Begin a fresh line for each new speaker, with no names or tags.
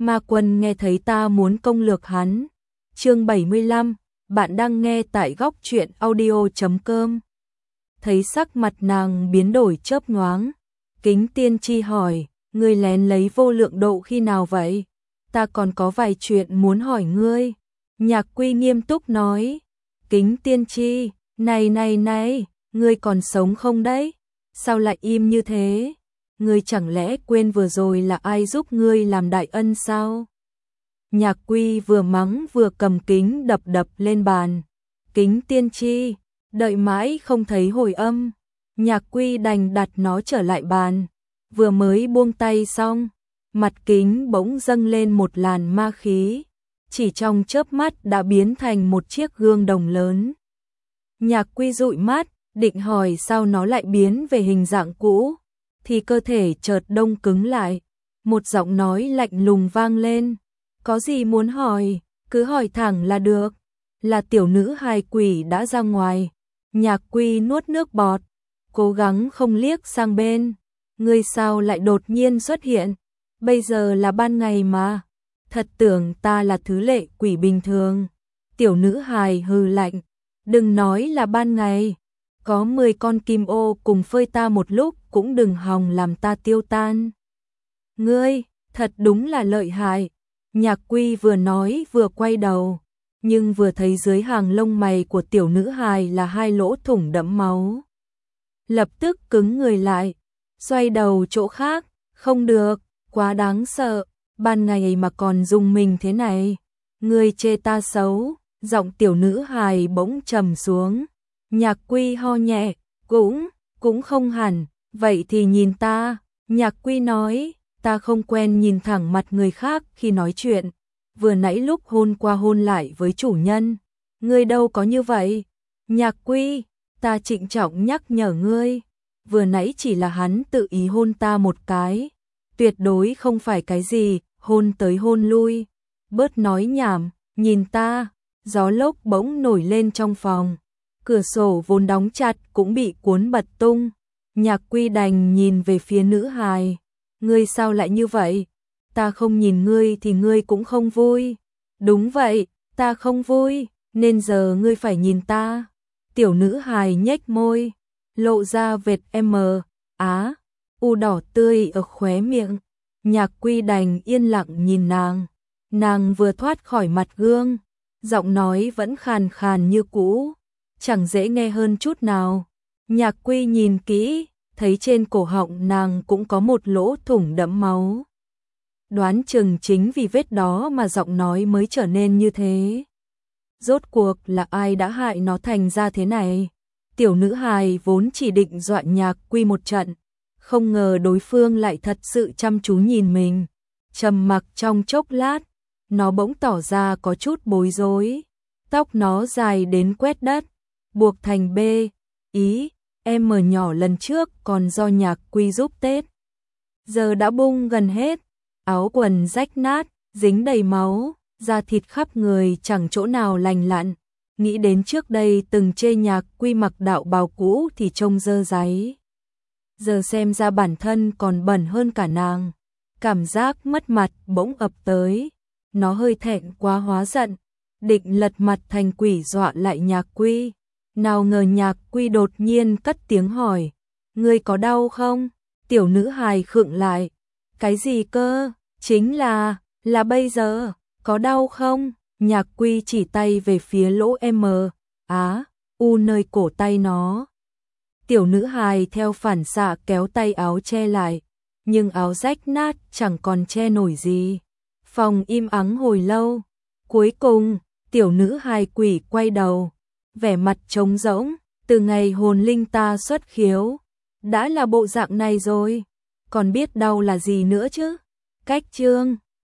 Ma Quân nghe thấy ta muốn công lược hắn. Chương 75, bạn đang nghe tại góc truyện audio.com. Thấy sắc mặt nàng biến đổi chớp nhoáng, Kính Tiên Tri hỏi, ngươi lén lấy vô lượng độ khi nào vậy? Ta còn có vài chuyện muốn hỏi ngươi. Nhạc Quy nghiêm túc nói, Kính Tiên Tri, này, ngươi còn sống không đấy? Sao lại im như thế? Ngươi chẳng lẽ quên vừa rồi là ai giúp ngươi làm đại ân sao? Nhạc Quy vừa mắng vừa cầm kính đập lên bàn. Kính Tiên Tri, đợi mãi không thấy hồi âm. Nhạc Quy đành đặt nó trở lại bàn. Vừa mới buông tay xong, mặt kính bỗng dâng lên một làn ma khí. Chỉ trong chớp mắt đã biến thành một chiếc gương đồng lớn. Nhạc Quy dụi mắt, định hỏi sao nó lại biến về hình dạng cũ, thì cơ thể chợt đông cứng lại. Một giọng nói lạnh lùng vang lên, có gì muốn hỏi, cứ hỏi thẳng là được. Là tiểu nữ hài quỷ đã ra ngoài. Nhạc Quy nuốt nước bọt, cố gắng không liếc sang bên. Ngươi sao lại đột nhiên xuất hiện? Bây giờ là ban ngày mà. Thật tưởng ta là thứ lệ quỷ bình thường. Tiểu nữ hài hừ lạnh, đừng nói là ban ngày. Có 10 con kim ô cùng phơi ta một lúc cũng đừng hòng làm ta tiêu tan. Ngươi, thật đúng là lợi hại. Nhạc Quy vừa nói vừa quay đầu, nhưng vừa thấy dưới hàng lông mày của tiểu nữ hài là 2 lỗ thủng đẫm máu. Lập tức cứng người lại, xoay đầu chỗ khác, không được, quá đáng sợ, ban ngày mà còn dùng mình thế này. Ngươi chê ta xấu, giọng tiểu nữ hài bỗng trầm xuống. Nhạc Quy ho nhẹ, cũng không hẳn, vậy thì nhìn ta. Nhạc Quy nói, ta không quen nhìn thẳng mặt người khác khi nói chuyện. Vừa nãy lúc hôn qua hôn lại với chủ nhân, ngươi đâu có như vậy. Nhạc Quy, ta trịnh trọng nhắc nhở ngươi, vừa nãy chỉ là hắn tự ý hôn ta một cái, tuyệt đối không phải cái gì hôn tới hôn lui. Bớt nói nhảm, nhìn ta. Gió lốc bỗng nổi lên trong phòng, cửa sổ vốn đóng chặt cũng bị cuốn bật tung. Nhạc Quy đành nhìn về phía nữ hài, ngươi sao lại như vậy? Ta không nhìn ngươi thì ngươi cũng không vui. Đúng vậy, ta không vui, nên giờ ngươi phải nhìn ta. Tiểu nữ hài nhếch môi, lộ ra vệt u đỏ tươi ở khóe miệng. Nhạc Quy đành yên lặng nhìn nàng. Nàng vừa thoát khỏi mặt gương, giọng nói vẫn khàn khàn như cũ, chẳng dễ nghe hơn chút nào. Nhạc Quy nhìn kỹ, thấy trên cổ họng nàng cũng có một lỗ thủng đẫm máu. Đoán chừng chính vì vết đó mà giọng nói mới trở nên như thế. Rốt cuộc là ai đã hại nó thành ra thế này? Tiểu nữ hài vốn chỉ định dọa Nhạc Quy một trận, không ngờ đối phương lại thật sự chăm chú nhìn mình. Trầm mặc trong chốc lát, nó bỗng tỏ ra có chút bối rối. Tóc nó dài đến quét đất, buộc thành M nhỏ lần trước còn do Nhạc Quy giúp tết, giờ đã bung gần hết. Áo quần rách nát, dính đầy máu, da thịt khắp người chẳng chỗ nào lành lặn. Nghĩ đến trước đây từng chê Nhạc Quy mặc đạo bào cũ thì trông dơ dáy, giờ xem ra bản thân còn bẩn hơn cả nàng. Cảm giác mất mặt bỗng ập tới, nó hơi thẹn quá hóa giận, định lật mặt thành quỷ dọa lại Nhạc Quy. Nào ngờ Nhạc Quy đột nhiên cất tiếng hỏi, ngươi có đau không? Tiểu nữ hài khựng lại, cái gì cơ? Chính là bây giờ, có đau không? Nhạc Quy chỉ tay về phía lỗ nơi cổ tay nó. Tiểu nữ hài theo phản xạ kéo tay áo che lại, nhưng áo rách nát chẳng còn che nổi gì. Phòng im ắng hồi lâu, cuối cùng tiểu nữ hài quỷ quay đầu, vẻ mặt trống rỗng. Từ ngày hồn linh ta xuất khiếu, đã là bộ dạng này rồi, còn biết đau là gì nữa chứ? Cách chương